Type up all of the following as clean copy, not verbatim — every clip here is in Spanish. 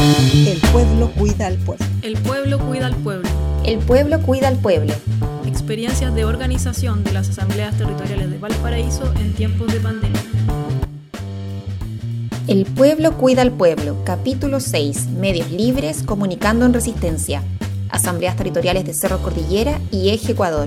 El pueblo cuida al pueblo. El pueblo cuida al pueblo. El pueblo cuida al pueblo. Experiencias de organización de las asambleas territoriales de Valparaíso en tiempos de pandemia. El pueblo cuida al pueblo, capítulo 6, medios libres comunicando en resistencia. Asambleas territoriales de Cerro Cordillera y Eje Ecuador.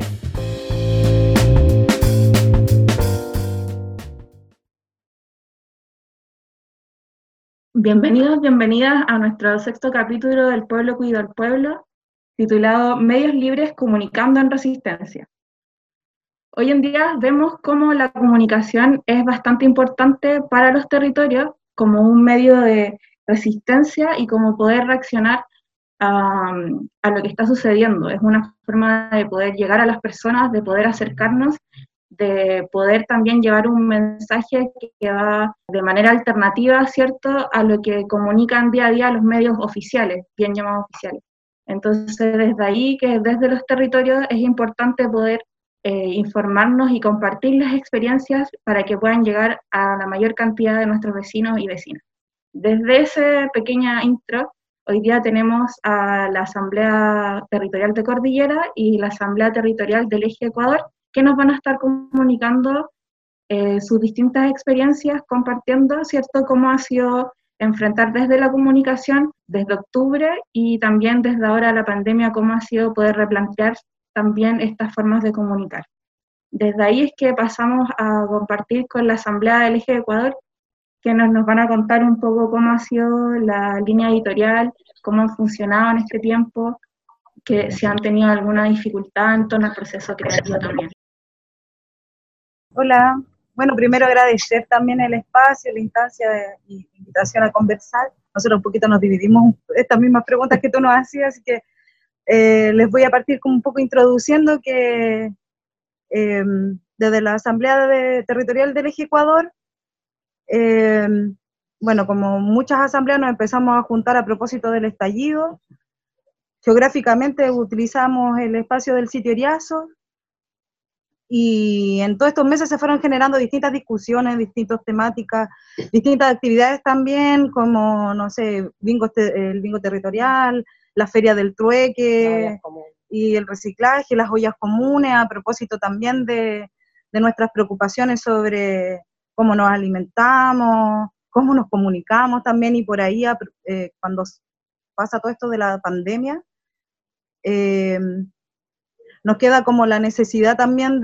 Bienvenidos, bienvenidas a nuestro sexto capítulo del Pueblo Cuida al Pueblo, titulado Medios Libres Comunicando en Resistencia. Hoy en día vemos cómo la comunicación es bastante importante para los territorios como un medio de resistencia y como poder reaccionar a lo que está sucediendo. Es una forma de poder llegar a las personas, de poder acercarnos, de poder también llevar un mensaje que va de manera alternativa, ¿cierto?, a lo que comunican día a día los medios oficiales, bien llamados oficiales. Entonces, desde ahí, que desde los territorios es importante poder informarnos y compartir las experiencias para que puedan llegar a la mayor cantidad de nuestros vecinos y vecinas. Desde esa pequeña intro, hoy día tenemos a la Asamblea Territorial de Cordillera y la Asamblea Territorial del Eje Ecuador, que nos van a estar comunicando sus distintas experiencias, compartiendo, ¿cierto?, cómo ha sido enfrentar desde la comunicación, desde octubre, y también desde ahora la pandemia, cómo ha sido poder replantear también estas formas de comunicar. Desde ahí es que pasamos a compartir con la Asamblea del Eje de Ecuador, que nos van a contar un poco cómo ha sido la línea editorial, cómo han funcionado en este tiempo, que si han tenido alguna dificultad en torno al proceso creativo también. Hola, bueno, primero agradecer también el espacio, la instancia y invitación a conversar. Nosotros un poquito nos dividimos estas mismas preguntas que tú nos hacías, así que les voy a partir como un poco introduciendo que desde la Asamblea Territorial del Eje Ecuador, bueno, como muchas asambleas nos empezamos a juntar a propósito del estallido. Geográficamente utilizamos el espacio del sitio Eriazo, y en todos estos meses se fueron generando distintas discusiones, distintas temáticas, distintas actividades también, como, no sé, el bingo territorial, la feria del trueque, y el reciclaje, las ollas comunes, a propósito también de nuestras preocupaciones sobre cómo nos alimentamos, cómo nos comunicamos también, y por ahí cuando pasa todo esto de la pandemia, nos queda como la necesidad también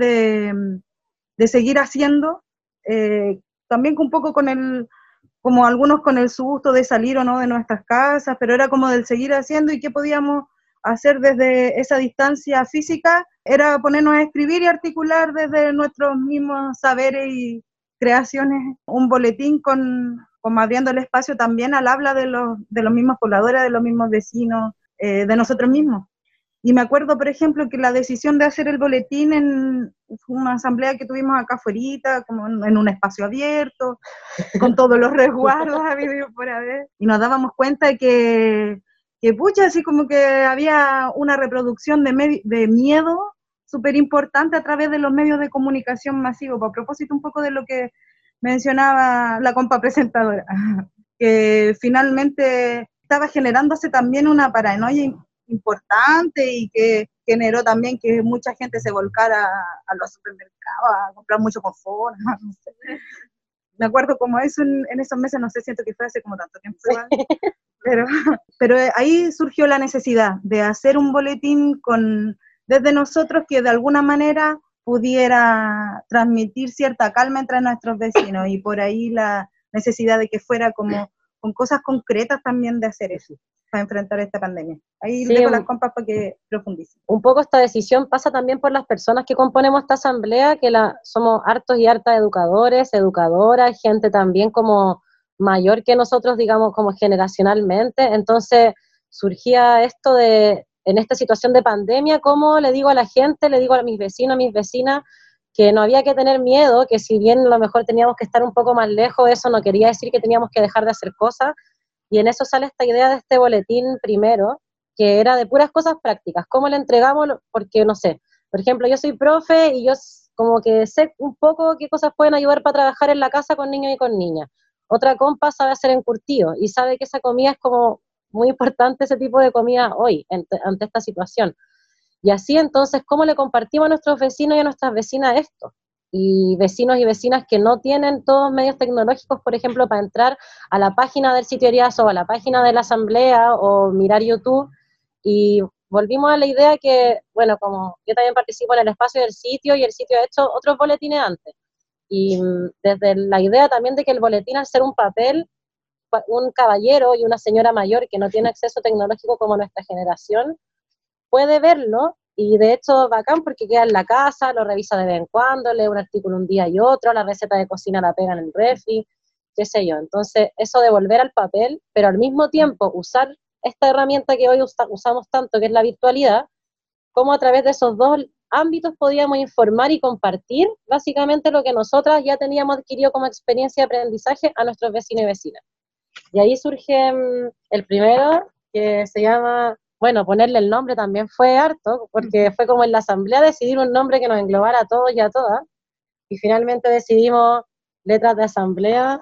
de seguir haciendo, también un poco como algunos con el susto de salir o no de nuestras casas, pero era como del seguir haciendo, y qué podíamos hacer desde esa distancia física, era ponernos a escribir y articular desde nuestros mismos saberes y creaciones, un boletín como abriendo el espacio también al habla de los mismos pobladores, de los mismos vecinos, de nosotros mismos. Y me acuerdo, por ejemplo, que la decisión de hacer el boletín en una asamblea que tuvimos acá afuera, como en un espacio abierto, con todos los resguardos habidos por haber, y nos dábamos cuenta que pucha, así como que había una reproducción de miedo súper importante a través de los medios de comunicación masivos, a propósito un poco de lo que mencionaba la compa presentadora, que finalmente estaba generándose también una paranoia importante, y que generó también que mucha gente se volcara a los supermercados a comprar mucho confort, no sé. Me acuerdo como eso en esos meses, no sé, siento que fue hace como tanto tiempo igual, pero ahí surgió la necesidad de hacer un boletín desde nosotros que de alguna manera pudiera transmitir cierta calma entre nuestros vecinos, y por ahí la necesidad de que fuera como con cosas concretas también de hacer eso, para enfrentar esta pandemia. Ahí sí, dejo las compas para que profundicen. Un poco esta decisión pasa también por las personas que componemos esta asamblea, que somos hartos y hartas educadores, educadoras, gente también como mayor que nosotros, digamos, como generacionalmente. Entonces surgía esto en esta situación de pandemia, ¿cómo le digo a la gente, le digo a mis vecinos, a mis vecinas, que no había que tener miedo, que si bien a lo mejor teníamos que estar un poco más lejos, eso no quería decir que teníamos que dejar de hacer cosas? Y en eso sale esta idea de este boletín primero, que era de puras cosas prácticas. ¿Cómo le entregamos? Porque, no sé, por ejemplo, yo soy profe y yo como que sé un poco qué cosas pueden ayudar para trabajar en la casa con niños y con niñas. Otra compa sabe hacer encurtido y sabe que esa comida es como muy importante ese tipo de comida hoy, ante esta situación. Y así entonces, ¿cómo le compartimos a nuestros vecinos y a nuestras vecinas esto? Y vecinos y vecinas que no tienen todos medios tecnológicos, por ejemplo, para entrar a la página del sitio Eriazo o a la página de la asamblea o mirar YouTube. Y volvimos a la idea que, bueno, como yo también participo en el espacio del sitio y el sitio ha hecho otros boletines antes. Y desde la idea también de que el boletín, al ser un papel, un caballero y una señora mayor que no tiene acceso tecnológico como nuestra generación, puede verlo, y de hecho bacán porque queda en la casa, lo revisa de vez en cuando, lee un artículo un día y otro, la receta de cocina la pega en el refri, qué sé yo. Entonces, eso de volver al papel, pero al mismo tiempo usar esta herramienta que hoy usamos tanto, que es la virtualidad, cómo a través de esos dos ámbitos podíamos informar y compartir básicamente lo que nosotras ya teníamos adquirido como experiencia de aprendizaje a nuestros vecinos y vecinas. Y ahí surge el primero, que se llama, bueno, ponerle el nombre también fue harto, porque fue como en la asamblea decidir un nombre que nos englobara a todos y a todas, y finalmente decidimos letras de asamblea,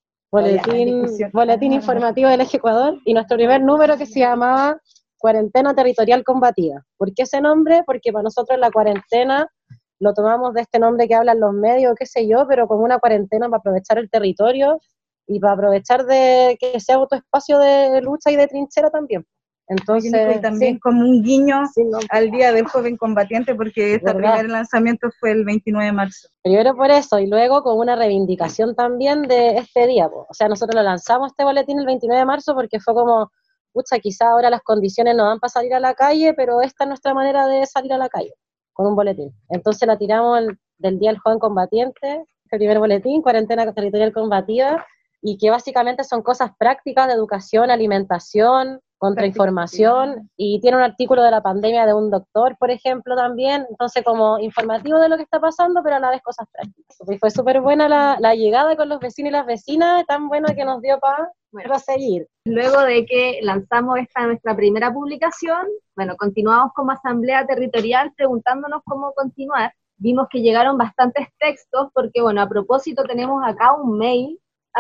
boletín informativo del Eje Ecuador, y nuestro primer número que se llamaba Cuarentena Territorial Combativa. ¿Por qué ese nombre? Porque para nosotros la cuarentena lo tomamos de este nombre que hablan los medios, qué sé yo, pero como una cuarentena para aprovechar el territorio y para aprovechar de que sea otro espacio de lucha y de trinchera también. Entonces, y también sí, como un guiño no, al Día del Joven Combatiente, porque este primer lanzamiento fue el 29 de marzo. Primero por eso, y luego con una reivindicación también de este día. O sea, nosotros lo lanzamos este boletín el 29 de marzo porque fue como, pucha, quizá ahora las condiciones no dan para salir a la calle, pero esta es nuestra manera de salir a la calle, con un boletín. Entonces la tiramos del Día del Joven Combatiente, el primer boletín, Cuarentena Territorial Combativa, y que básicamente son cosas prácticas de educación, alimentación, contrainformación, y tiene un artículo de la pandemia de un doctor, por ejemplo, también, entonces como informativo de lo que está pasando, pero a la vez cosas prácticas. Y fue súper buena la llegada con los vecinos y las vecinas, tan buena que nos dio para proseguir. Luego de que lanzamos nuestra primera publicación, bueno, continuamos como asamblea territorial preguntándonos cómo continuar. Vimos que llegaron bastantes textos, porque bueno, a propósito tenemos acá un mail,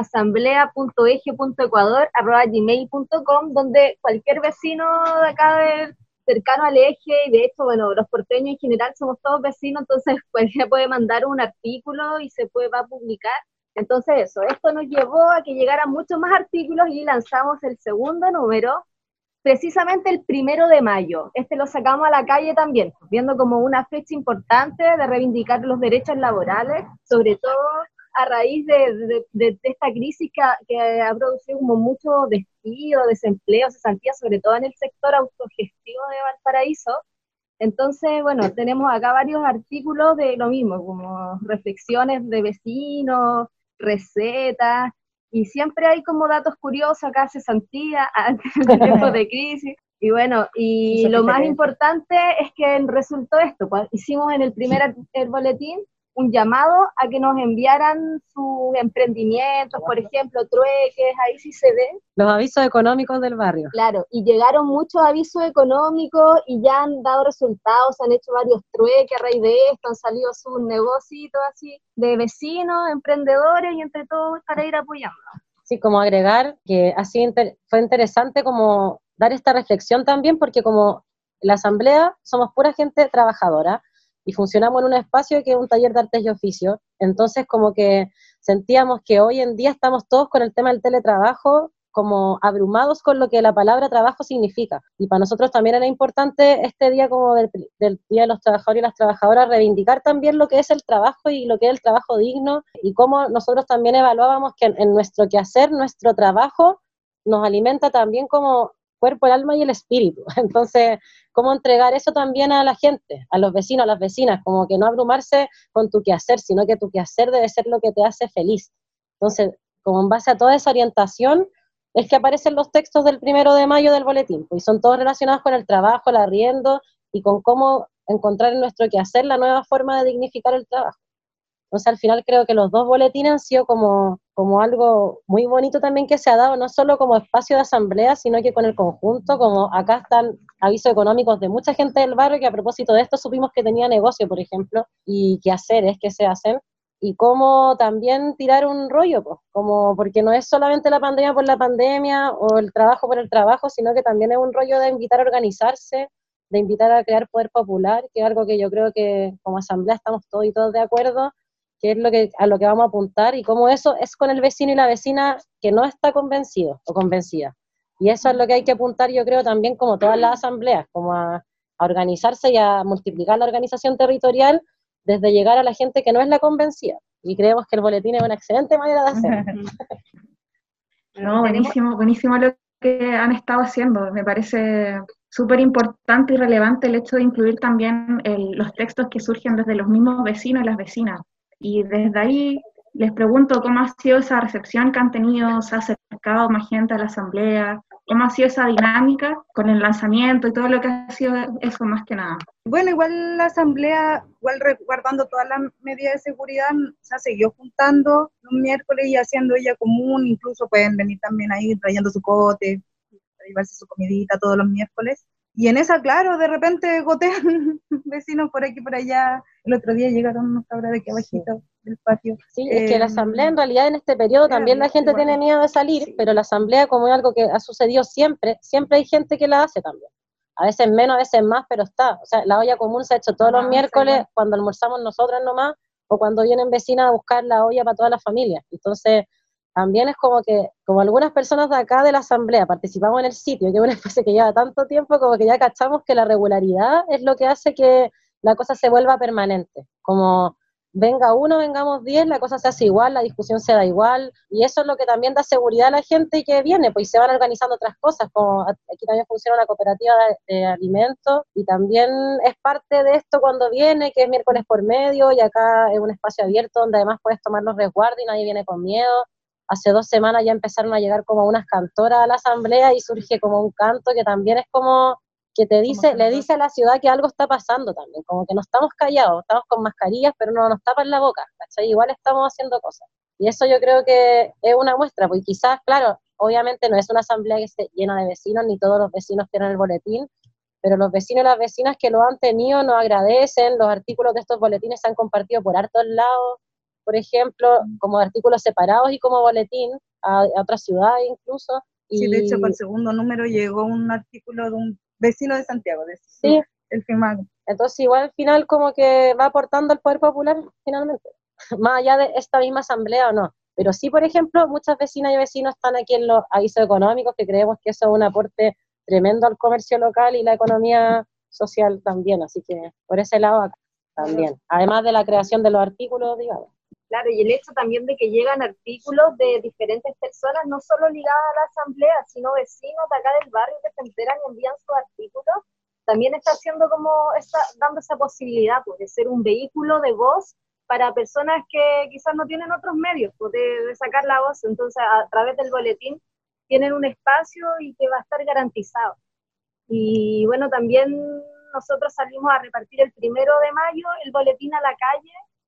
asamblea.eje.ecuador@gmail.com, donde cualquier vecino de acá cercano al eje, y de hecho, bueno, los porteños en general somos todos vecinos, entonces cualquiera puede mandar un artículo y va a publicar. Entonces esto nos llevó a que llegaran muchos más artículos y lanzamos el segundo número, precisamente el 1 de mayo. Lo sacamos a la calle también, viendo como una fecha importante de reivindicar los derechos laborales, sobre todo a raíz de esta crisis que ha producido como mucho despido, desempleo, cesantía, sobre todo en el sector autogestivo de Valparaíso. Entonces, bueno, tenemos acá varios artículos de lo mismo, como reflexiones de vecinos, recetas, y siempre hay como datos curiosos, acá cesantía, en tiempos de crisis. Y bueno, y lo más importante es que resultó esto, pues, hicimos en el primer boletín un llamado a que nos enviaran sus emprendimientos, por ejemplo, trueques, ahí sí se ve. Los avisos económicos del barrio. Claro, y llegaron muchos avisos económicos y ya han dado resultados, han hecho varios trueques a raíz de esto, han salido sus negocios así de vecinos, emprendedores, y entre todos para ir apoyando. Sí, como agregar que así fue interesante como dar esta reflexión también, porque como la asamblea somos pura gente trabajadora, y funcionamos en un espacio que es un taller de artes y oficios, entonces como que sentíamos que hoy en día estamos todos con el tema del teletrabajo, como abrumados con lo que la palabra trabajo significa, y para nosotros también era importante este día como del Día de los Trabajadores y las Trabajadoras, reivindicar también lo que es el trabajo y lo que es el trabajo digno, y cómo nosotros también evaluábamos que en nuestro quehacer, nuestro trabajo nos alimenta también como cuerpo, el alma y el espíritu. Entonces, cómo entregar eso también a la gente, a los vecinos, a las vecinas, como que no abrumarse con tu quehacer, sino que tu quehacer debe ser lo que te hace feliz. Entonces, como en base a toda esa orientación, es que aparecen los textos del 1 de mayo del boletín, pues son todos relacionados con el trabajo, el arriendo, y con cómo encontrar en nuestro quehacer la nueva forma de dignificar el trabajo. Entonces, al final creo que los dos boletines han sido como algo muy bonito también que se ha dado, no solo como espacio de asamblea, sino que con el conjunto, como acá están avisos económicos de mucha gente del barrio que a propósito de esto supimos que tenía negocio, por ejemplo, y qué hacer es que se hacen, y cómo también tirar un rollo, pues, como, porque no es solamente la pandemia por la pandemia o el trabajo por el trabajo, sino que también es un rollo de invitar a organizarse, de invitar a crear poder popular, que es algo que yo creo que como asamblea estamos todos y todos de acuerdo, que es a lo que vamos a apuntar, y cómo eso es con el vecino y la vecina que no está convencido o convencida. Y eso es lo que hay que apuntar, yo creo, también como todas las asambleas, como a organizarse y a multiplicar la organización territorial desde llegar a la gente que no es la convencida. Y creemos que el boletín es una excelente manera de hacerlo. No, buenísimo, buenísimo lo que han estado haciendo. Me parece súper importante y relevante el hecho de incluir también los textos que surgen desde los mismos vecinos y las vecinas. Y desde ahí les pregunto cómo ha sido esa recepción que han tenido, se ha acercado más gente a la asamblea, cómo ha sido esa dinámica con el lanzamiento y todo lo que ha sido eso más que nada. Bueno, igual la asamblea, igual resguardando todas las medidas de seguridad, se siguió juntando los miércoles y haciendo ella común, incluso pueden venir también ahí trayendo su cote, para llevarse su comidita todos los miércoles. Y en esa, claro, de repente gotean vecinos por aquí por allá. El otro día llegaron unos cabras de aquí abajito del patio. Sí, es que la asamblea en realidad en este periodo también la gente tiene miedo de salir, pero la asamblea como es algo que ha sucedido siempre, siempre hay gente que la hace también. A veces menos, a veces más, pero está. O sea, la olla común se ha hecho todos los miércoles cuando almorzamos nosotras nomás, o cuando vienen vecinas a buscar la olla para toda la familia. Entonces, también es como que, como algunas personas de acá de la asamblea participamos en el sitio, que es un espacio que lleva tanto tiempo, como que ya cachamos que la regularidad es lo que hace que la cosa se vuelva permanente. Como venga uno, vengamos 10, la cosa se hace igual, la discusión se da igual, y eso es lo que también da seguridad a la gente que viene, pues se van organizando otras cosas, como aquí también funciona una cooperativa de alimentos, y también es parte de esto cuando viene, que es miércoles por medio, y acá es un espacio abierto donde además puedes tomar los resguardos y nadie viene con miedo. Hace 2 semanas ya empezaron a llegar como unas cantoras a la asamblea y surge como un canto que también es como que te dice, le dice a la ciudad que algo está pasando también, como que no estamos callados, estamos con mascarillas, pero no nos tapan la boca, ¿cachai? Igual estamos haciendo cosas. Y eso yo creo que es una muestra, porque quizás, claro, obviamente no es una asamblea que esté llena de vecinos, ni todos los vecinos tienen el boletín, pero los vecinos y las vecinas que lo han tenido nos agradecen, los artículos de estos boletines se han compartido por hartos lados, por ejemplo, como artículos separados y como boletín a otras ciudades incluso. Sí, de hecho, por el segundo número llegó un artículo de un vecino de Santiago, sí, el firmado. Entonces igual al final como que va aportando al poder popular finalmente, más allá de esta misma asamblea o no. Pero sí, por ejemplo, muchas vecinas y vecinos están aquí en los avisos económicos, que creemos que eso es un aporte tremendo al comercio local y la economía social también, así que por ese lado acá también, además de la creación de los artículos, digamos. Claro, y el hecho también de que llegan artículos de diferentes personas, no solo ligadas a la asamblea, sino vecinos de acá del barrio que se enteran y envían sus artículos, también está haciendo como, dando esa posibilidad pues, de ser un vehículo de voz para personas que quizás no tienen otros medios pues, de sacar la voz. Entonces, a través del boletín tienen un espacio y que va a estar garantizado. Y bueno, también nosotros salimos a repartir el 1 de mayo el boletín a la calle,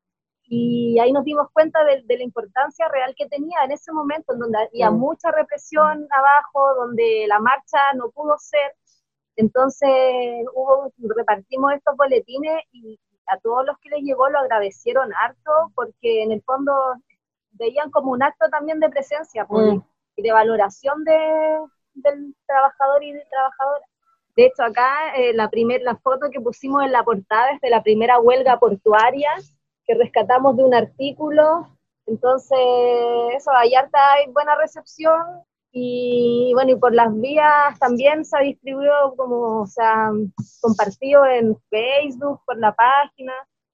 y ahí nos dimos cuenta de la importancia real que tenía en ese momento, en donde había mucha represión abajo, donde la marcha no pudo ser. Entonces repartimos estos boletines y a todos los que les llegó lo agradecieron harto, porque en el fondo veían como un acto también de presencia y de valoración del trabajador y de trabajadora. De hecho, acá la foto que pusimos en la portada es de la primera huelga portuaria, que rescatamos de un artículo. Entonces, eso, hay buena recepción, y bueno, y por las vías también se ha distribuido como, o sea, compartido en Facebook, por la página.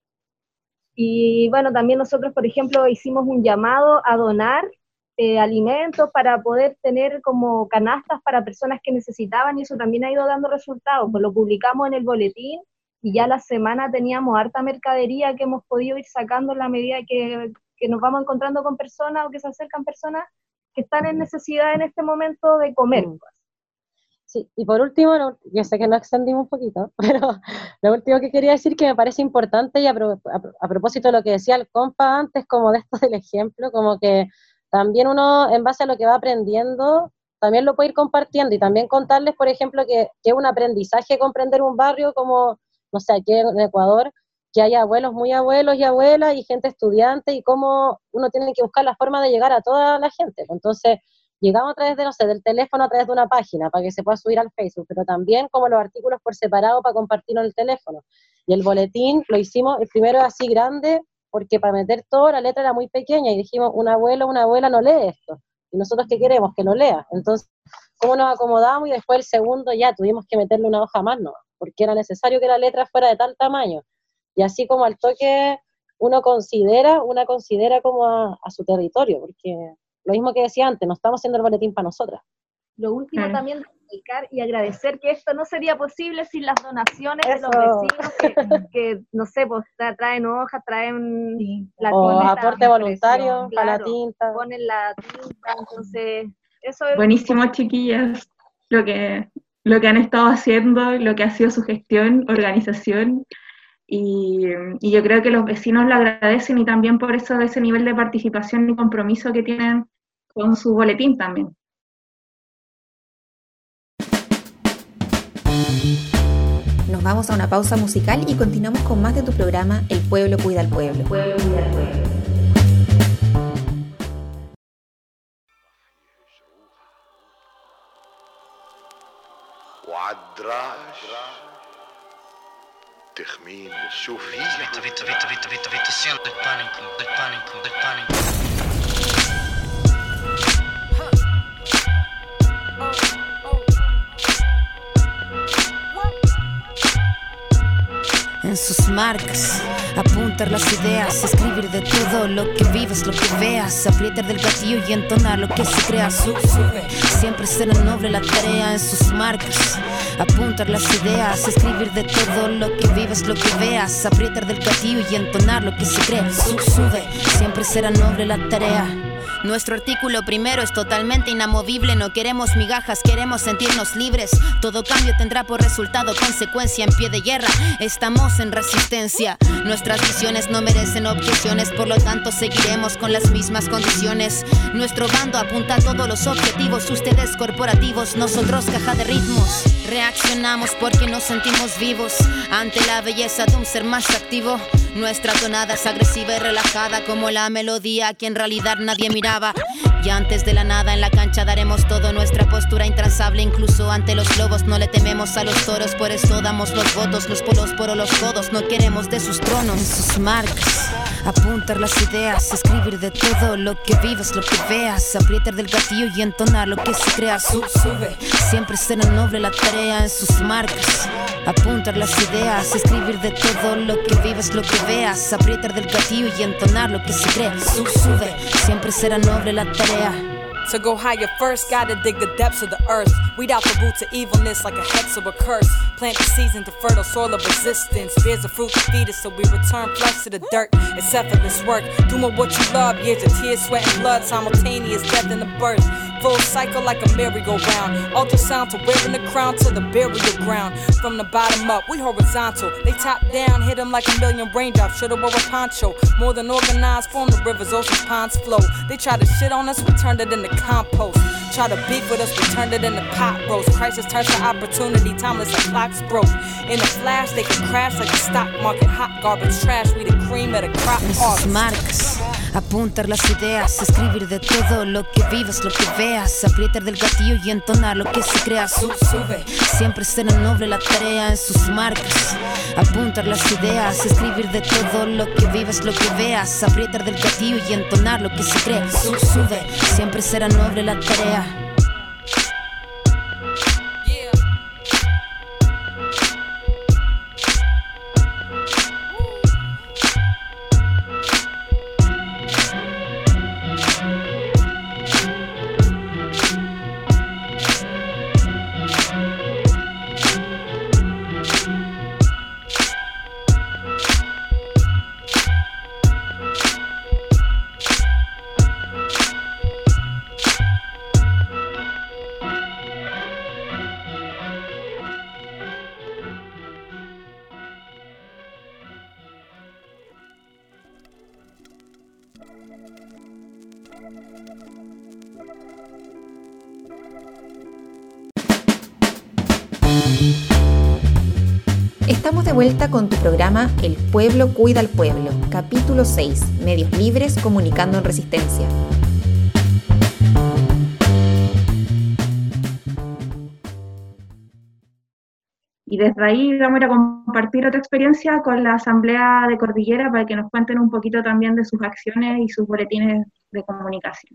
Y bueno, también nosotros, por ejemplo, hicimos un llamado a donar alimentos para poder tener como canastas para personas que necesitaban, y eso también ha ido dando resultados. Pues lo publicamos en el boletín, y ya la semana teníamos harta mercadería que hemos podido ir sacando en la medida que nos vamos encontrando con personas o que se acercan personas que están en necesidad en este momento de comer. Sí, y por último, yo sé que nos extendimos un poquito, pero lo último que quería decir que me parece importante, y a propósito de lo que decía el compa antes, como de esto del ejemplo, como que también uno, en base a lo que va aprendiendo, también lo puede ir compartiendo, y también contarles, por ejemplo, que es un aprendizaje comprender un barrio como, no sé, aquí en Ecuador, que hay abuelos muy abuelos y abuelas y gente estudiante y cómo uno tiene que buscar la forma de llegar a toda la gente. Entonces, llegamos a través de, no sé, del teléfono, a través de una página para que se pueda subir al Facebook, pero también como los artículos por separado para compartirlo en el teléfono. Y el boletín lo hicimos, el primero así grande, porque para meter todo la letra era muy pequeña y dijimos, un abuelo, una abuela no lee esto. Y nosotros, ¿qué queremos? Que lo lea. Entonces, ¿cómo nos acomodamos? Y después el segundo ya tuvimos que meterle una hoja más, ¿no? Porque era necesario que la letra fuera de tal tamaño. Y así como al toque una considera como a su territorio, porque lo mismo que decía antes, no estamos haciendo el boletín para nosotras. Lo último también de explicar y agradecer que esto no sería posible sin las donaciones de los vecinos que no sé, pues traen hojas, traen la tinta, aporte voluntario para la tinta. Ponen la tinta, entonces eso es buenísimo, chiquillas, lo que han estado haciendo, lo que ha sido su gestión, organización, y yo creo que los vecinos lo agradecen y también por eso ese nivel de participación y compromiso que tienen con su boletín también. Nos vamos a una pausa musical y continuamos con más de tu programa El Pueblo Cuida al Pueblo. El Pueblo Cuida al Pueblo. تخمين شوفي Vito siento il panico. En sus marcas, apuntar las ideas, escribir de todo lo que vives, lo que veas, aprietar del gatillo y entonar lo que se crea. Sube, siempre será noble la tarea. En sus marcas, apuntar las ideas, escribir de todo lo que vives, lo que veas, aprietar del gatillo y entonar lo que se crea. Sube, siempre será noble la tarea. Nuestro artículo primero es totalmente inamovible. No queremos migajas, queremos sentirnos libres. Todo cambio tendrá por resultado consecuencia. En pie de guerra, estamos en resistencia. Nuestras visiones no merecen objeciones, por lo tanto seguiremos con las mismas condiciones. Nuestro bando apunta a todos los objetivos, ustedes corporativos, nosotros caja de ritmos. Reaccionamos porque nos sentimos vivos ante la belleza de un ser más activo. Nuestra tonada es agresiva y relajada como la melodía que en realidad nadie miraba. Y antes de la nada en la cancha daremos todo, nuestra postura intransable incluso ante los lobos. No le tememos a los toros, por eso damos los votos, los polos por los codos, no queremos de sus tronos. En sus marcas, apuntar las ideas, escribir de todo lo que vives, lo que veas, aprietar del gatillo y entonar lo que se crea. Sube, siempre será noble la tarea. En sus marcas, apuntar las ideas, escribir de todo lo que vives, lo que veas, aprietar del gatillo y entonar lo que se crea. Sube, siempre será noble la tarea. To go higher first, gotta dig the depths of the earth. Weed out the roots of evilness like a hex or a curse. Plant the seeds into fertile soil of resistance. Bears the fruit to feed us, so we return flesh to the dirt. It's effortless work, doing what you love. Years of tears, sweat and blood, simultaneous death and the birth. Full cycle like a merry-go-round. Ultrasound to wearing the crown to the burial ground. From the bottom up, we horizontal. They top down, hit them like a million raindrops. Should've wore a poncho. More than organized, form the rivers, oceans, ponds flow. They try to shit on us, we turned it into compost. Try to beef with us, we turned it into pot roast. Crisis turns to opportunity, timeless like clocks broke. In a flash, they can crash like the stock market. Hot garbage trash, we the cream of the crop harvest. Marcas, apuntar las ideas, escribir de todo lo que vives, lo que veas, aprietar del gatillo y entonar lo que se crea. Sube, siempre será noble la tarea. En sus marcas, apuntar las ideas, escribir de todo lo que vives, lo que veas, aprietar del gatillo y entonar lo que se crea. Sube, siempre será noble la tarea. Estamos de vuelta con tu programa El Pueblo Cuida al Pueblo, capítulo 6, Medios Libres Comunicando en Resistencia. Y desde ahí vamos a ir a compartir otra experiencia con la Asamblea de Cordillera para que nos cuenten un poquito también de sus acciones y sus boletines de comunicación.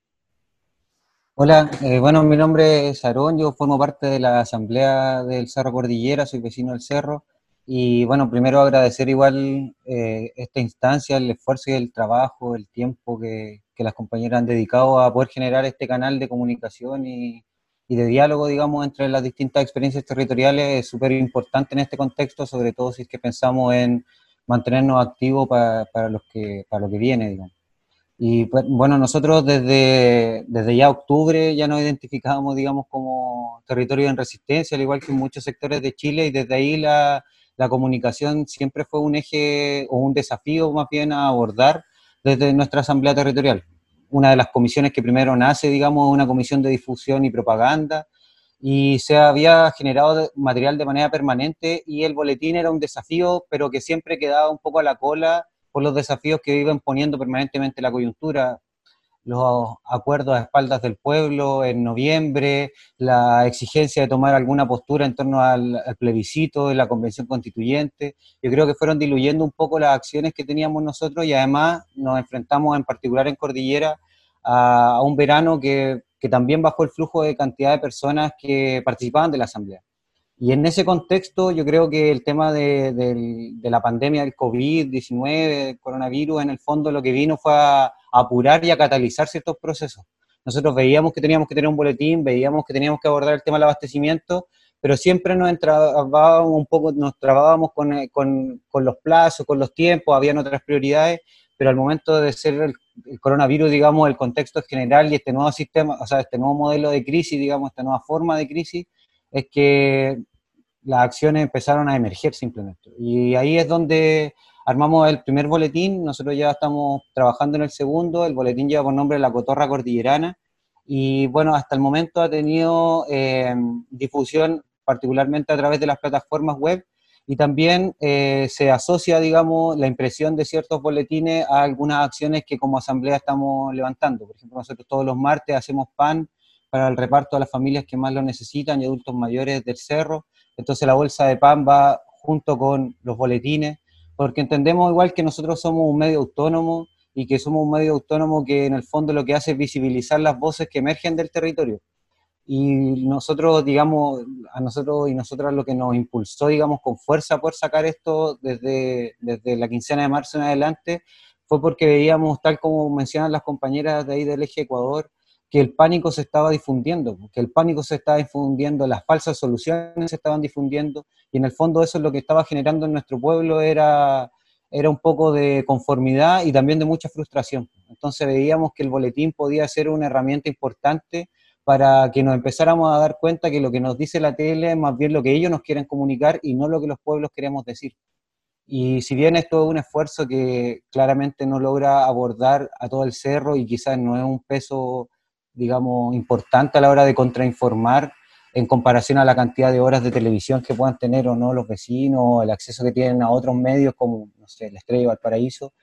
Hola, bueno, mi nombre es Aarón, yo formo parte de la Asamblea del Cerro Cordillera, soy vecino del Cerro, y bueno, primero agradecer igual esta instancia, el esfuerzo y el trabajo, el tiempo que las compañeras han dedicado a poder generar este canal de comunicación y de diálogo, digamos, entre las distintas experiencias territoriales. Es súper importante en este contexto, sobre todo si es que pensamos en mantenernos activos para lo que viene, digamos. Y bueno, nosotros desde ya octubre ya nos identificábamos, digamos, como territorio en resistencia, al igual que en muchos sectores de Chile, y desde ahí la comunicación siempre fue un eje o un desafío más bien a abordar desde nuestra asamblea territorial. Una de las comisiones que primero nace, digamos, es una comisión de difusión y propaganda, y se había generado material de manera permanente, y el boletín era un desafío, pero que siempre quedaba un poco a la cola por los desafíos que iban poniendo permanentemente la coyuntura, los acuerdos a espaldas del pueblo en noviembre, la exigencia de tomar alguna postura en torno al plebiscito de la Convención Constituyente. Yo creo que fueron diluyendo un poco las acciones que teníamos nosotros, y además nos enfrentamos en particular en Cordillera a un verano que también bajó el flujo de cantidad de personas que participaban de la asamblea. Y en ese contexto yo creo que el tema de la pandemia del COVID-19, del coronavirus, en el fondo lo que vino fue a apurar y a catalizar ciertos procesos. Nosotros veíamos que teníamos que tener un boletín, veíamos que teníamos que abordar el tema del abastecimiento, pero siempre nos trabábamos con los plazos, con los tiempos, habían otras prioridades, pero al momento de ser el coronavirus, digamos, el contexto general y este nuevo sistema, o sea, este nuevo modelo de crisis, digamos, esta nueva forma de crisis, es que las acciones empezaron a emerger simplemente. Y ahí es donde armamos el primer boletín. Nosotros ya estamos trabajando en el segundo. El boletín lleva por nombre La Cotorra Cordillerana, y bueno, hasta el momento ha tenido difusión particularmente a través de las plataformas web, y también se asocia, digamos, la impresión de ciertos boletines a algunas acciones que como asamblea estamos levantando. Por ejemplo, nosotros todos los martes hacemos pan para el reparto a las familias que más lo necesitan y adultos mayores del Cerro. Entonces la bolsa de pan va junto con los boletines, porque entendemos igual que nosotros somos un medio autónomo, y que somos un medio autónomo que en el fondo lo que hace es visibilizar las voces que emergen del territorio. Y nosotros, digamos, a nosotros y nosotras lo que nos impulsó, digamos, con fuerza por sacar esto desde la quincena de marzo en adelante, fue porque veíamos, tal como mencionan las compañeras de ahí del Eje Ecuador, que el pánico se estaba difundiendo, las falsas soluciones se estaban difundiendo, y en el fondo eso es lo que estaba generando en nuestro pueblo, era un poco de conformidad y también de mucha frustración. Entonces veíamos que el boletín podía ser una herramienta importante para que nos empezáramos a dar cuenta que lo que nos dice la tele es más bien lo que ellos nos quieren comunicar y no lo que los pueblos queremos decir. Y si bien esto es un esfuerzo que claramente no logra abordar a todo el cerro y quizás no es un peso, digamos, importante a la hora de contrainformar en comparación a la cantidad de horas de televisión que puedan tener o no los vecinos, el acceso que tienen a otros medios como, no sé, La Estrella y Valparaíso,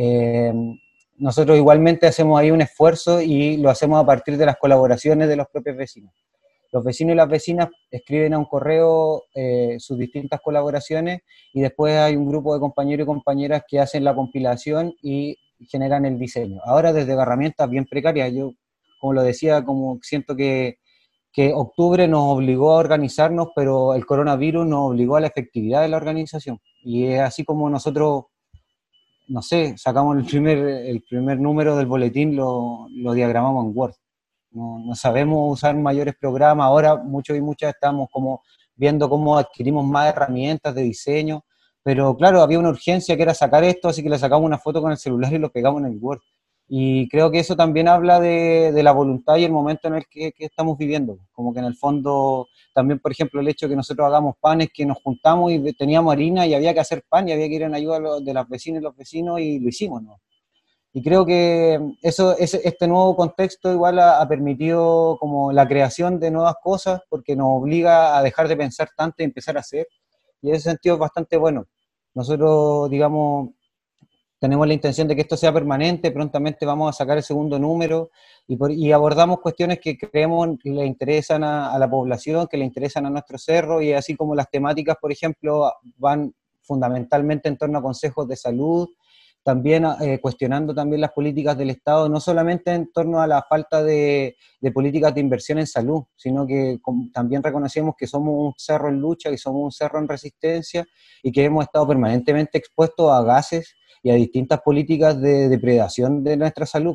nosotros igualmente hacemos ahí un esfuerzo, y lo hacemos a partir de las colaboraciones de los propios vecinos. Los vecinos y las vecinas escriben a un correo sus distintas colaboraciones, y después hay un grupo de compañeros y compañeras que hacen la compilación y generan el diseño. Ahora desde herramientas bien precarias, yo como lo decía, como siento que octubre nos obligó a organizarnos, pero el coronavirus nos obligó a la efectividad de la organización. Y es así como nosotros, no sé, sacamos el primer número del boletín, lo diagramamos en Word. No sabemos usar mayores programas. Ahora muchos y muchas estamos como viendo cómo adquirimos más herramientas de diseño, pero claro, había una urgencia que era sacar esto, así que le sacamos una foto con el celular y lo pegamos en el Word. Y creo que eso también habla de la voluntad y el momento en el que estamos viviendo. Como que en el fondo, también por ejemplo el hecho de que nosotros hagamos panes, que nos juntamos y teníamos harina y había que hacer pan y había que ir en ayuda de las vecinas y los vecinos, y lo hicimos, ¿no? Y creo que este nuevo contexto igual ha permitido como la creación de nuevas cosas, porque nos obliga a dejar de pensar tanto y empezar a hacer. y en ese sentido es bastante bueno. Nosotros, digamos, tenemos la intención de que esto sea permanente, prontamente vamos a sacar el segundo número y abordamos cuestiones que creemos que le interesan a la población, que le interesan a nuestro cerro, y así como las temáticas, por ejemplo, van fundamentalmente en torno a consejos de salud, también cuestionando también las políticas del Estado, no solamente en torno a la falta de políticas de inversión en salud, sino que también reconocemos que somos un cerro en lucha, que somos un cerro en resistencia y que hemos estado permanentemente expuestos a gases y a distintas políticas de depredación de nuestra salud.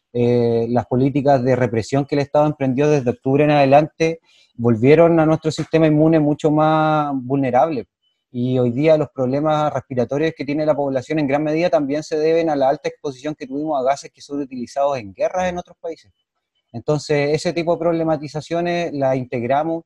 Las políticas de represión que el Estado emprendió desde octubre en adelante volvieron a nuestro sistema inmune mucho más vulnerable. Y hoy día los problemas respiratorios que tiene la población en gran medida también se deben a la alta exposición que tuvimos a gases que son utilizados en guerras en otros países. Entonces, ese tipo de problematizaciones las integramos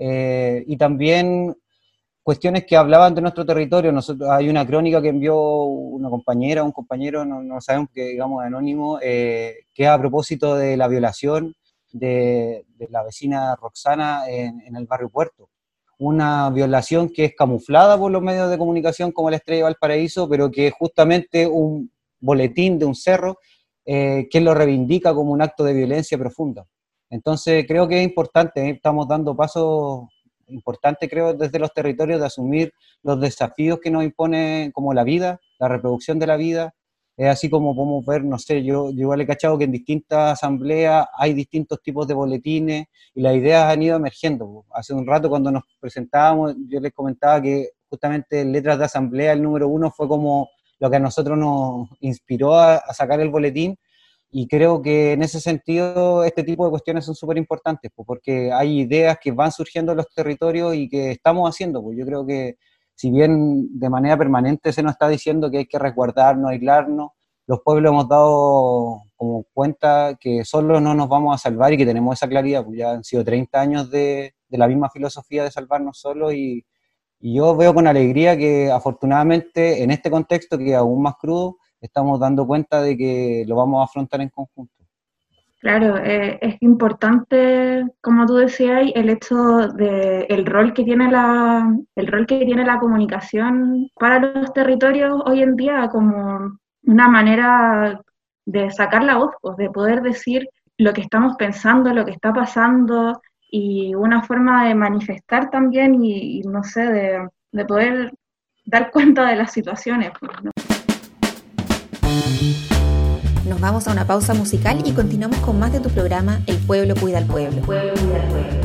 y también cuestiones que hablaban de nuestro territorio. Hay una crónica que envió una compañera, un compañero, no sabemos, que digamos anónimo, que es a propósito de la violación de la vecina Roxana en el barrio Puerto. Una violación que es camuflada por los medios de comunicación como la Estrella de Valparaíso, pero que es justamente un boletín de un cerro que lo reivindica como un acto de violencia profunda. Entonces creo que es importante, estamos dando pasos importantes, creo, desde los territorios, de asumir los desafíos que nos impone como la vida, la reproducción de la vida. Es así como podemos ver, no sé, yo igual he cachado que en distintas asambleas hay distintos tipos de boletines y las ideas han ido emergiendo. Hace un rato cuando nos presentábamos, yo les comentaba que justamente Letras de Asamblea, el número 1, fue como lo que a nosotros nos inspiró a sacar el boletín, y creo que en ese sentido este tipo de cuestiones son súper importantes, porque hay ideas que van surgiendo en los territorios y que estamos haciendo. Yo creo que si bien de manera permanente se nos está diciendo que hay que resguardarnos, aislarnos, los pueblos hemos dado como cuenta que solo no nos vamos a salvar y que tenemos esa claridad. Pues ya han sido 30 años de la misma filosofía de salvarnos solos, y yo veo con alegría que afortunadamente en este contexto, que es aún más crudo, estamos dando cuenta de que lo vamos a afrontar en conjunto. Claro, es importante, como tú decías, el hecho de el rol que tiene la comunicación para los territorios hoy en día, como una manera de sacar la voz, pues, de poder decir lo que estamos pensando, lo que está pasando, y una forma de manifestar también y no sé, de poder dar cuenta de las situaciones, pues, ¿no? Nos vamos a una pausa musical y continuamos con más de tu programa El Pueblo Cuida al Pueblo. El Pueblo Cuida al Pueblo.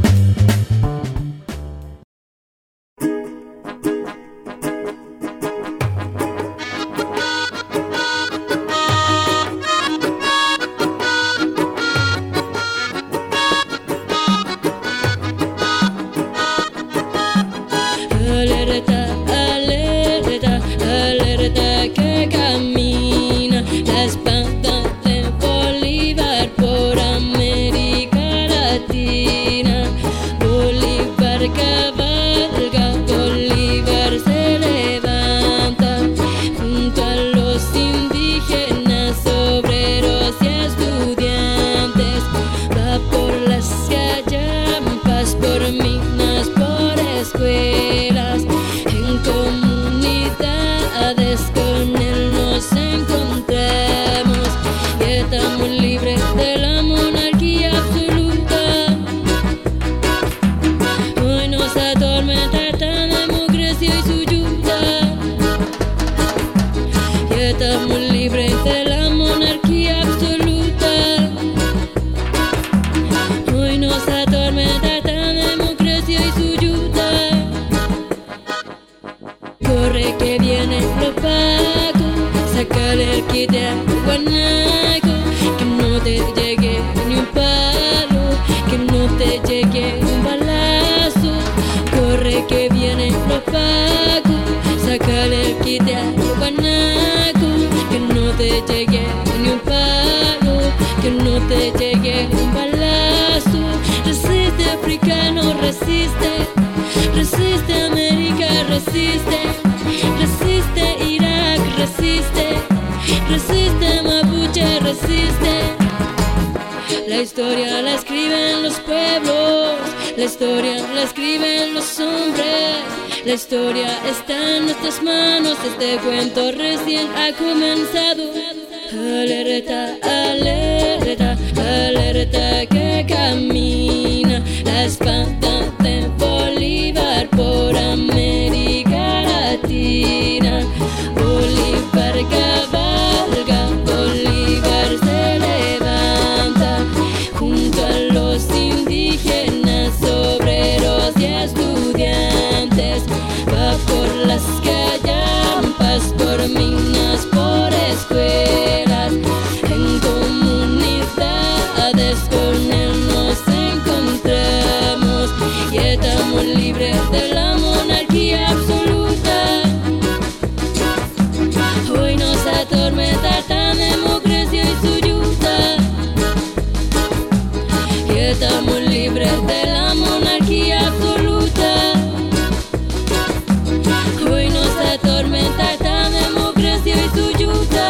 La historia la escriben los pueblos, la historia la escriben los hombres, La historia está en nuestras manos, este cuento recién ha comenzado. Alerta, alerta, alerta que camina la espada de Bolívar por América Latina. Bolívar cabalga, Bolívar se levanta junto a los indígenas, obreros y estudiantes. Va por las callampas, por minas, por escuelas, en comunidades con él nos encontramos y estamos libres de la monarquía absoluta. Hoy nos atormenta esta democracia y su yuta, y estamos libres de la monarquía absoluta. Hoy nos atormenta esta democracia y su yuta.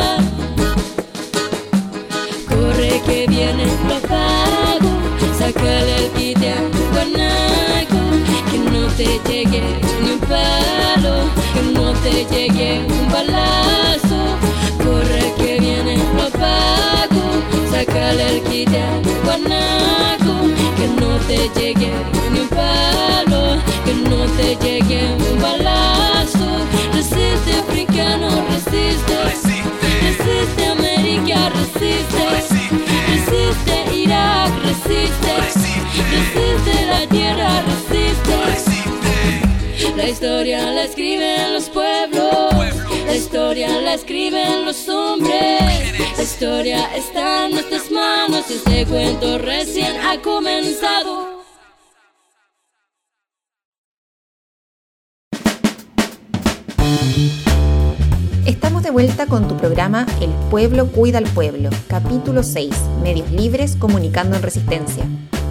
Corre que vienen los pagos, sácale el quite a tu guanaco, que no te llegue ni un palo, que no te llegue un balazo. Corre que vienen los pagos, sácale el quite a tu guanaco, que no te llegue ni un palo, que no te llegue un balazo. Resiste africano, resiste, resiste América, resiste, resiste Irak, resiste, resiste la tierra, resiste. La historia la escriben los pueblos, la historia la escriben los hombres. La historia está en nuestras manos y este cuento recién ha comenzado. Estamos de vuelta con tu programa El Pueblo Cuida al Pueblo, capítulo 6, Medios Libres Comunicando en Resistencia.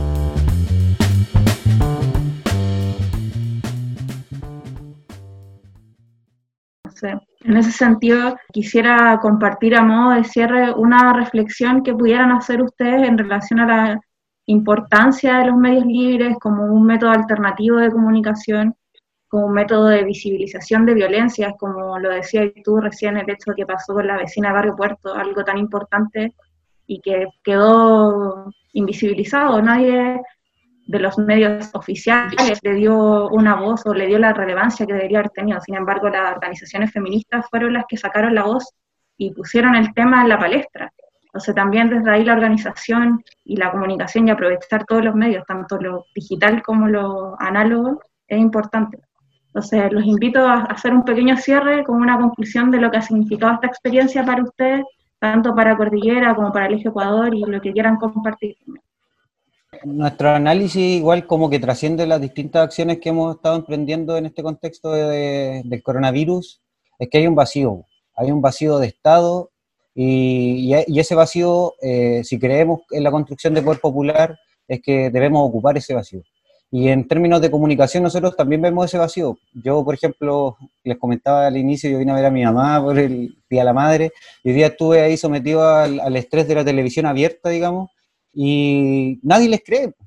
En ese sentido, quisiera compartir a modo de cierre una reflexión que pudieran hacer ustedes en relación a la importancia de los medios libres como un método alternativo de comunicación, como un método de visibilización de violencias, como lo decías tú recién, el hecho que pasó con la vecina de Barrio Puerto, algo tan importante y que quedó invisibilizado. Nadie de los medios oficiales le dio una voz o le dio la relevancia que debería haber tenido. Sin embargo, las organizaciones feministas fueron las que sacaron la voz y pusieron el tema en la palestra. Entonces también desde ahí la organización y la comunicación y aprovechar todos los medios, tanto lo digital como lo análogo, es importante. Entonces los invito a hacer un pequeño cierre con una conclusión de lo que ha significado esta experiencia para ustedes, tanto para Cordillera como para el Eje Ecuador, y lo que quieran compartir. Nuestro análisis igual como que trasciende las distintas acciones que hemos estado emprendiendo en este contexto del coronavirus, es que hay un vacío de Estado, y ese vacío, si creemos en la construcción de poder popular, es que debemos ocupar ese vacío. Y en términos de comunicación nosotros también vemos ese vacío. Yo, por ejemplo, les comentaba al inicio, yo vine a ver a mi mamá por el Día de la Madre, y hoy día estuve ahí sometido al estrés de la televisión abierta, digamos, y nadie les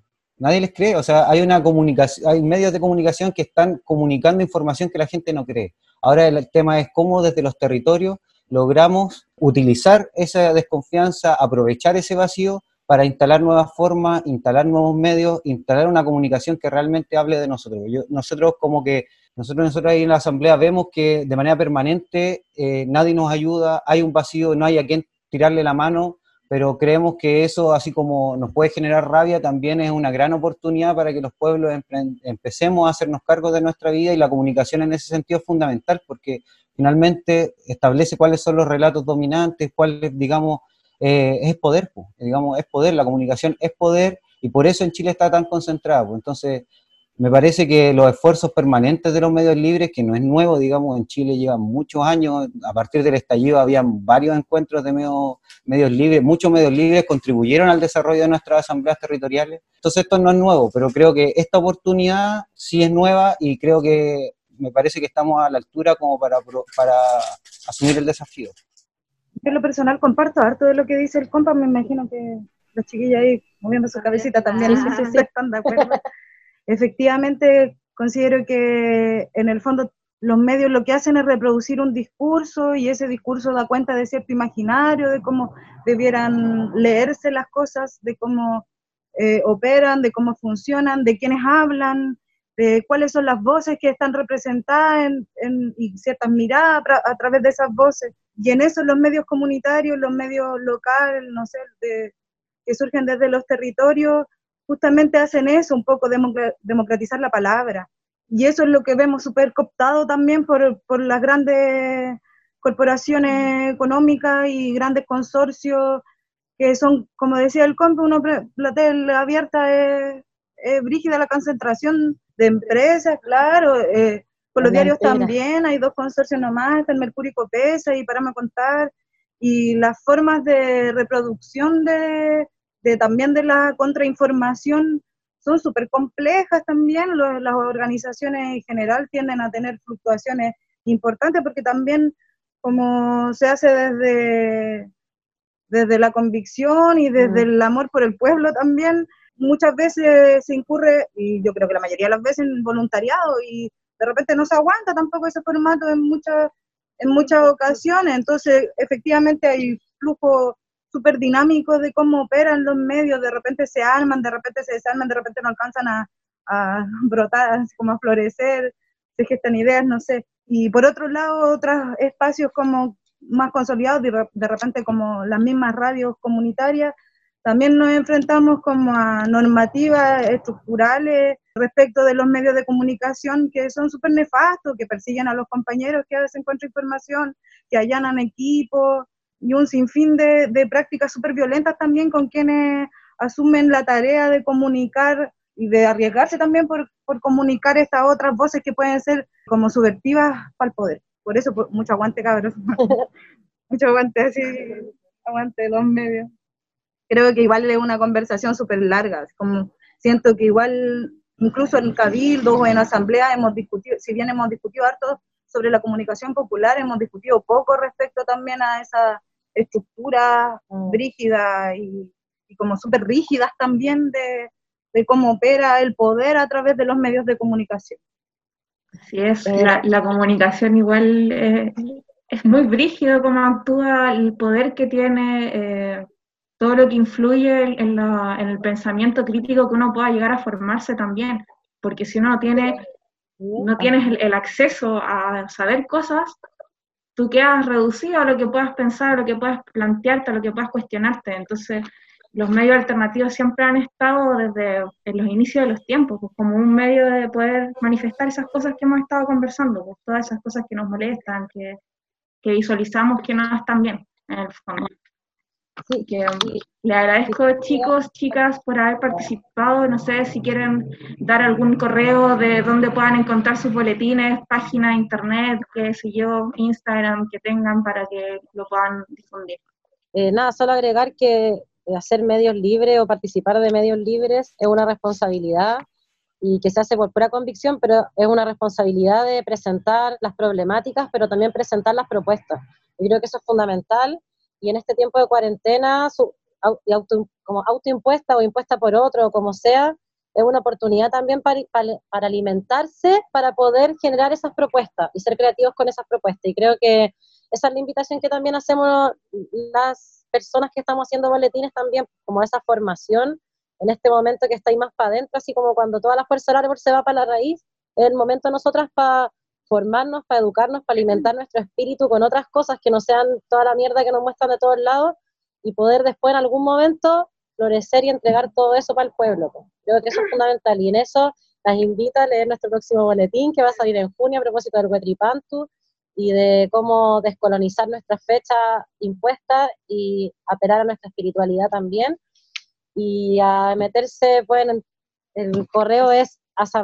cree, o sea, hay medios de comunicación que están comunicando información que la gente no cree. Ahora el tema es cómo desde los territorios logramos utilizar esa desconfianza, aprovechar ese vacío para instalar nuevas formas, instalar nuevos medios, instalar una comunicación que realmente hable de nosotros. Nosotros ahí en la asamblea vemos que de manera permanente nadie nos ayuda, hay un vacío, no hay a quien tirarle la mano, pero creemos que eso, así como nos puede generar rabia, también es una gran oportunidad para que los pueblos empecemos a hacernos cargo de nuestra vida, y la comunicación en ese sentido es fundamental, porque finalmente establece cuáles son los relatos dominantes, cuáles, digamos, es poder, es poder, la comunicación es poder, y por eso en Chile está tan concentrada. Entonces, me parece que los esfuerzos permanentes de los medios libres, que no es nuevo, digamos, en Chile llevan muchos años, a partir del estallido habían varios encuentros de medios libres, muchos medios libres contribuyeron al desarrollo de nuestras asambleas territoriales. Entonces esto no es nuevo, pero creo que esta oportunidad sí es nueva, y creo que me parece que estamos a la altura como para asumir el desafío. Yo en lo personal comparto harto de lo que dice el compa, me imagino que los chiquillos ahí moviendo su cabecita también están de acuerdo. Efectivamente, Considero que en el fondo los medios lo que hacen es reproducir un discurso y ese discurso da cuenta de cierto imaginario, de cómo debieran leerse las cosas, de cómo operan, de cómo funcionan, de quiénes hablan, de cuáles son las voces que están representadas y ciertas miradas a través de esas voces. Y en eso los medios comunitarios, los medios locales, no sé, que surgen desde los territorios, justamente hacen eso, un poco democratizar la palabra. Y eso es lo que vemos súper cooptado también por las grandes corporaciones económicas y grandes consorcios que son, como decía el compa, la tele abierta es brígida la concentración de empresas, claro, con los diarios también, hay 2 consorcios nomás, está el Mercurio y Copesa, y para contar, y las formas de reproducción también de la contrainformación son súper complejas también, las organizaciones en general tienden a tener fluctuaciones importantes, porque también, como se hace desde la convicción y desde el amor por el pueblo también, muchas veces se incurre, y yo creo que la mayoría de las veces, en voluntariado, y de repente no se aguanta tampoco ese formato en muchas ocasiones. Entonces efectivamente hay flujos súper dinámicos de cómo operan los medios, de repente se arman, de repente se desarman, de repente no alcanzan a brotar, así como a florecer, se gestan ideas, no sé. Y por otro lado, otros espacios como más consolidados, de repente como las mismas radios comunitarias, también nos enfrentamos como a normativas estructurales respecto de los medios de comunicación que son súper nefastos, que persiguen a los compañeros que hacen contrainformación, que allanan equipos, y un sinfín de prácticas súper violentas también con quienes asumen la tarea de comunicar y de arriesgarse también por comunicar estas otras voces que pueden ser como subvertivas para el poder. Por eso, mucho aguante, cabros. Mucho aguante, así, aguante los medios. Creo que igual es una conversación súper larga, como siento que igual, incluso en Cabildo o en Asamblea hemos discutido, si bien hemos discutido harto sobre la comunicación popular, hemos discutido poco respecto también a esa estructura brígida y como súper rígidas también de cómo opera el poder a través de los medios de comunicación. Así es, la comunicación igual es muy brígido cómo actúa, el poder que tiene, todo lo que influye en el pensamiento crítico que uno pueda llegar a formarse también, porque si uno no tienes el acceso a saber cosas, tú quedas reducido a lo que puedas pensar, a lo que puedas plantearte, a lo que puedas cuestionarte. Entonces, los medios alternativos siempre han estado desde los inicios de los tiempos, pues, como un medio de poder manifestar esas cosas que hemos estado conversando, pues, todas esas cosas que nos molestan, que visualizamos que no están bien, en el fondo. Sí. Le agradezco, chicos, chicas, por haber participado. No sé si quieren dar algún correo de donde puedan encontrar sus boletines, página de internet, qué sé yo, Instagram que tengan para que lo puedan difundir. Nada, solo agregar que hacer medios libres o participar de medios libres es una responsabilidad y que se hace por pura convicción, pero es una responsabilidad de presentar las problemáticas, pero también presentar las propuestas. Yo creo que eso es fundamental. Y en este tiempo de cuarentena, como autoimpuesta o impuesta por otro, o como sea, es una oportunidad también para alimentarse, para poder generar esas propuestas y ser creativos con esas propuestas. Y creo que esa es la invitación que también hacemos las personas que estamos haciendo boletines también, como esa formación en este momento que está ahí más para adentro, así como cuando toda la fuerza del árbol se va para la raíz, es el momento de nosotras para formarnos, para educarnos, para alimentar nuestro espíritu con otras cosas que no sean toda la mierda que nos muestran de todos lados y poder después en algún momento florecer y entregar todo eso para el pueblo. Pues. Creo que eso es fundamental y en eso las invito a leer nuestro próximo boletín que va a salir en junio a propósito del Huetripantu y de cómo descolonizar nuestras fechas impuestas y apelar a nuestra espiritualidad también. Y a meterse, pueden, el correo es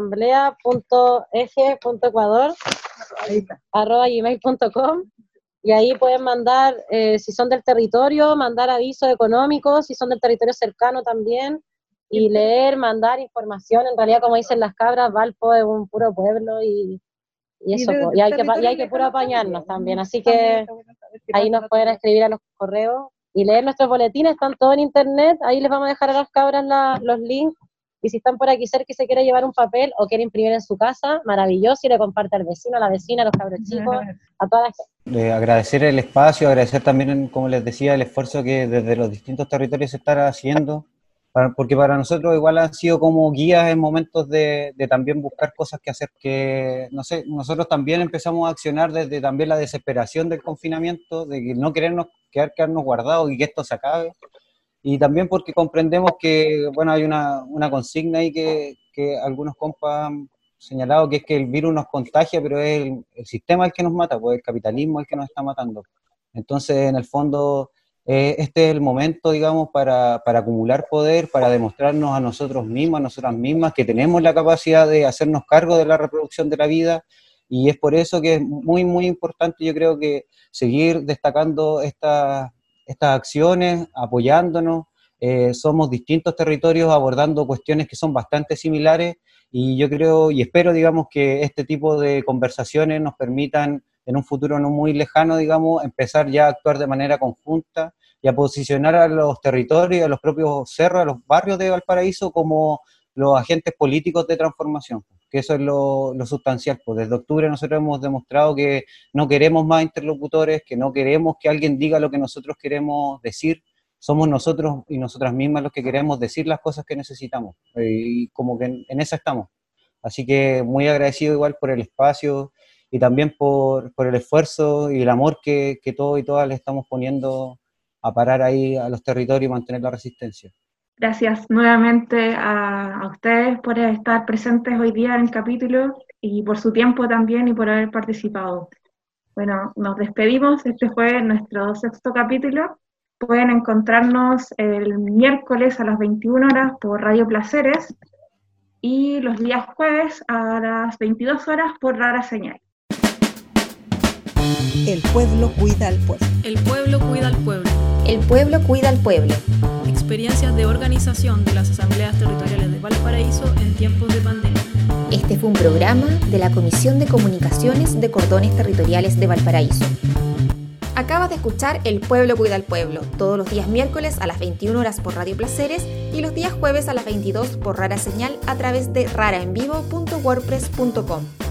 asamblea.eg.ecuador@gmail.com y ahí pueden mandar, si son del territorio, mandar avisos económicos, si son del territorio cercano también, y leer, mandar información. En realidad, como dicen las cabras, Valpo es un puro pueblo y eso, y hay que puro apañarnos también, así que ahí nos pueden escribir a los correos y leer nuestros boletines, están todos en internet, ahí les vamos a dejar a las cabras los links y si están por aquí cerca y se quiere llevar un papel o quiere imprimir en su casa, maravilloso, y le comparte al vecino, a la vecina, a los cabros chicos, a toda la gente. Agradecer el espacio, agradecer también, como les decía, el esfuerzo que desde los distintos territorios se está haciendo, porque para nosotros igual han sido como guías en momentos de también buscar cosas que hacer, que no sé, nosotros también empezamos a accionar desde también la desesperación del confinamiento, de que no querernos quedarnos guardados y que esto se acabe, y también porque comprendemos que, bueno, hay una consigna ahí que algunos compas han señalado, que es que el virus nos contagia, pero es el sistema el que nos mata, pues el capitalismo el que nos está matando. Entonces, en el fondo, este es el momento, digamos, para acumular poder, para demostrarnos a nosotros mismos, a nosotras mismas, que tenemos la capacidad de hacernos cargo de la reproducción de la vida, y es por eso que es muy, muy importante, yo creo, que seguir destacando estas acciones, apoyándonos. Somos distintos territorios abordando cuestiones que son bastante similares, y yo creo y espero, digamos, que este tipo de conversaciones nos permitan en un futuro no muy lejano, digamos, empezar ya a actuar de manera conjunta y a posicionar a los territorios, a los propios cerros, a los barrios de Valparaíso como los agentes políticos de transformación, que eso es lo sustancial. Pues desde octubre nosotros hemos demostrado que no queremos más interlocutores, que no queremos que alguien diga lo que nosotros queremos decir. Somos nosotros y nosotras mismas los que queremos decir las cosas que necesitamos, y como que en esa estamos. Así que muy agradecido igual por el espacio y también por el esfuerzo y el amor que todos y todas le estamos poniendo a parar ahí a los territorios y mantener la resistencia. Gracias nuevamente a ustedes por estar presentes hoy día en el capítulo y por su tiempo también y por haber participado. Bueno, nos despedimos. Este fue nuestro 6º capítulo. Pueden encontrarnos el miércoles a las 21 horas por Radio Placeres y los días jueves a las 22 horas por Rara Señal. El pueblo cuida al pueblo. El pueblo cuida al pueblo. El pueblo cuida al pueblo. Experiencias de organización de las asambleas territoriales de Valparaíso en tiempos de pandemia. Este fue un programa de la Comisión de Comunicaciones de Cordones Territoriales de Valparaíso. Acabas de escuchar El Pueblo Cuida al Pueblo, todos los días miércoles a las 21 horas por Radio Placeres y los días jueves a las 22 por Rara Señal a través de raraenvivo.wordpress.com.